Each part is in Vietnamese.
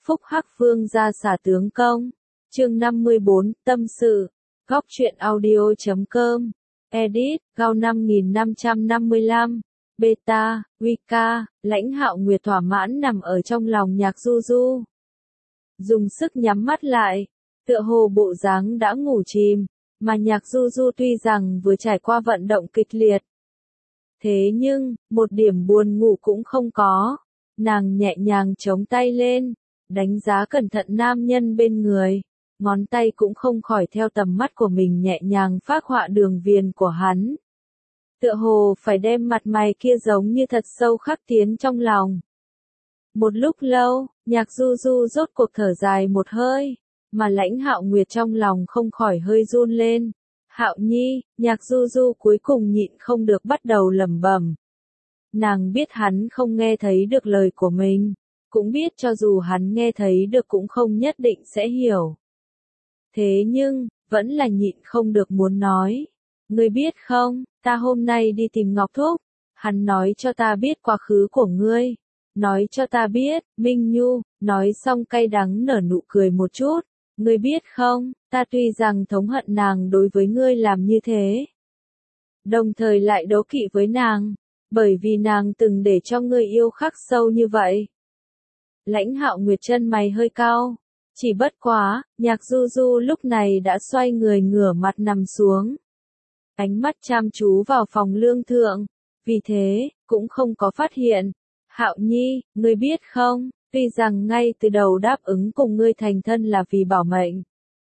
Phúc Hắc Vương ra xả tướng công. Chương 54, tâm sự. Góc truyện audio.com. Edit, Gao 5555. Beta, Wika, Lãnh Hạo Nguyệt thỏa mãn nằm ở trong lòng Nhạc Du Du. Dùng sức nhắm mắt lại, tựa hồ bộ dáng đã ngủ chìm, mà Nhạc Du Du tuy rằng vừa trải qua vận động kịch liệt. Thế nhưng, một điểm buồn ngủ cũng không có. Nàng nhẹ nhàng chống tay lên, đánh giá cẩn thận nam nhân bên người, ngón tay cũng không khỏi theo tầm mắt của mình nhẹ nhàng phác họa đường viền của hắn. Tựa hồ phải đem mặt mày kia giống như thật sâu khắc tiến trong lòng. Một lúc lâu, Nhạc Du Du rốt cuộc thở dài một hơi, mà Lãnh Hạo Nguyệt trong lòng không khỏi hơi run lên. Hạo Nhi, Nhạc Du Du cuối cùng nhịn không được bắt đầu lẩm bẩm. Nàng biết hắn không nghe thấy được lời của mình, cũng biết cho dù hắn nghe thấy được cũng không nhất định sẽ hiểu. Thế nhưng, vẫn là nhịn không được muốn nói. Ngươi biết không, ta hôm nay đi tìm Ngọc Thúc, hắn nói cho ta biết quá khứ của ngươi. Nói cho ta biết, Minh Nhu, nói xong cay đắng nở nụ cười một chút. Ngươi biết không, ta tuy rằng thống hận nàng đối với ngươi làm như thế, đồng thời lại đố kỵ với nàng, bởi vì nàng từng để cho ngươi yêu khắc sâu như vậy. Lãnh Hạo Nguyệt chân mày hơi cau, chỉ bất quá, Nhạc Du Du lúc này đã xoay người ngửa mặt nằm xuống. Ánh mắt chăm chú vào phòng lương thượng, vì thế, cũng không có phát hiện. Hạo Nhi, ngươi biết không, tuy rằng ngay từ đầu đáp ứng cùng ngươi thành thân là vì bảo mệnh.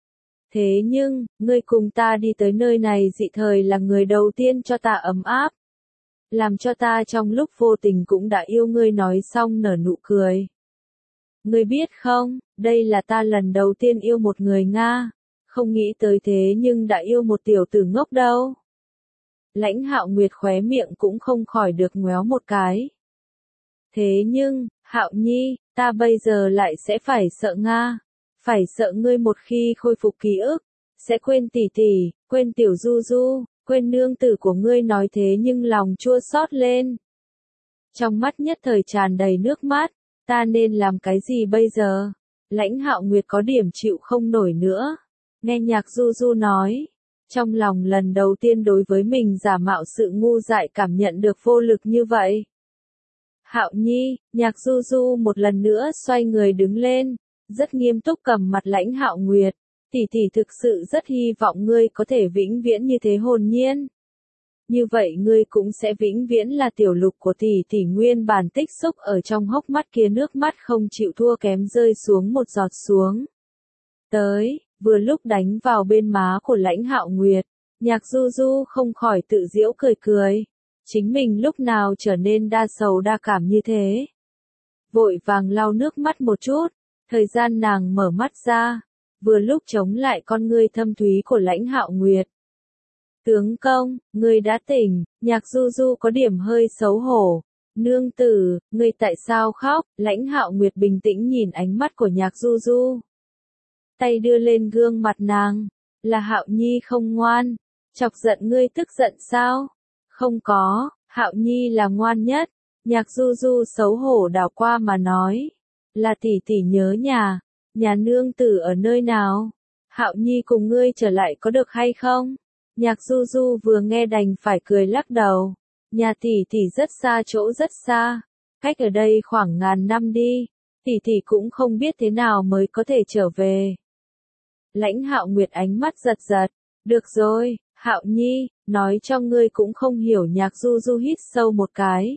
Thế nhưng, ngươi cùng ta đi tới nơi này dị thời là người đầu tiên cho ta ấm áp. Làm cho ta trong lúc vô tình cũng đã yêu ngươi nói xong nở nụ cười. Ngươi biết không, đây là ta lần đầu tiên yêu một người Nga, không nghĩ tới thế nhưng đã yêu một tiểu tử ngốc đâu. Lãnh Hạo Nguyệt khóe miệng cũng không khỏi được ngoéo một cái. Thế nhưng, Hạo Nhi, ta bây giờ lại sẽ phải sợ Nga, phải sợ ngươi một khi khôi phục ký ức, sẽ quên tỷ tỷ, quên tiểu Du Du, quên nương tử của ngươi nói thế nhưng lòng chua xót lên. Trong mắt nhất thời tràn đầy nước mắt, ta nên làm cái gì bây giờ? Lãnh Hạo Nguyệt có điểm chịu không nổi nữa. Nghe Nhạc Du Du nói, trong lòng lần đầu tiên đối với mình giả mạo sự ngu dại cảm nhận được vô lực như vậy. Hạo Nhi, Nhạc Du Du một lần nữa xoay người đứng lên, rất nghiêm túc cầm mặt Lãnh Hạo Nguyệt. Tỷ tỷ thực sự rất hy vọng ngươi có thể vĩnh viễn như thế hồn nhiên. Như vậy ngươi cũng sẽ vĩnh viễn là tiểu lục của tỷ tỷ nguyên bản tích xúc ở trong hốc mắt kia nước mắt không chịu thua kém rơi xuống một giọt xuống. Tới, vừa lúc đánh vào bên má của Lãnh Hạo Nguyệt, Nhạc Du Du không khỏi tự giễu cười cười. Chính mình lúc nào trở nên đa sầu đa cảm như thế. Vội vàng lau nước mắt một chút, thời gian nàng mở mắt ra, vừa lúc chống lại con ngươi thâm thúy của Lãnh Hạo Nguyệt. Tướng công, ngươi đã tỉnh, Nhạc Du Du có điểm hơi xấu hổ. Nương tử, ngươi tại sao khóc? Lãnh Hạo Nguyệt bình tĩnh nhìn ánh mắt của Nhạc Du Du. Tay đưa lên gương mặt nàng, là Hạo Nhi không ngoan, chọc giận ngươi tức giận sao? Không có, Hạo Nhi là ngoan nhất. Nhạc Du Du xấu hổ đảo qua mà nói, là tỷ tỷ nhớ nhà nương tử ở nơi nào? Hạo Nhi cùng ngươi trở lại có được hay không? Nhạc Du Du vừa nghe đành phải cười lắc đầu. Nhà tỷ tỷ rất xa, chỗ rất xa, cách ở đây khoảng 1000 năm đi, tỷ tỷ cũng không biết thế nào mới có thể trở về. Lãnh Hạo Nguyệt ánh mắt giật giật, được rồi, Hạo Nhi, nói cho ngươi cũng không hiểu. Nhạc Du Du hít sâu một cái.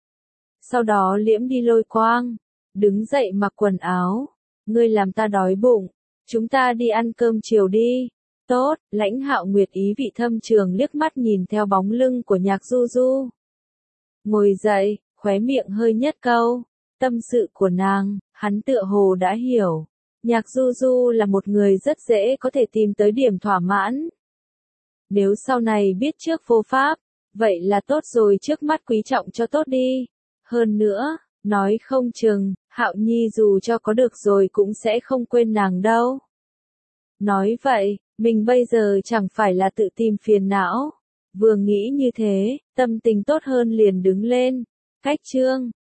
Sau đó liễm đi lôi quang, đứng dậy mặc quần áo. Ngươi làm ta đói bụng, chúng ta đi ăn cơm chiều đi. Tốt, Lãnh Hạo Nguyệt ý vị thâm trường liếc mắt nhìn theo bóng lưng của Nhạc Du Du. Ngồi dậy, khóe miệng hơi nhất câu, tâm sự của nàng, hắn tựa hồ đã hiểu. Nhạc Du Du là một người rất dễ có thể tìm tới điểm thỏa mãn. Nếu sau này biết trước vô pháp, vậy là tốt rồi, trước mắt quý trọng cho tốt đi. Hơn nữa, nói không chừng, Hạo Nhi dù cho có được rồi cũng sẽ không quên nàng đâu. Nói vậy, mình bây giờ chẳng phải là tự tìm phiền não. Vừa nghĩ như thế, tâm tình tốt hơn liền đứng lên. Cách chương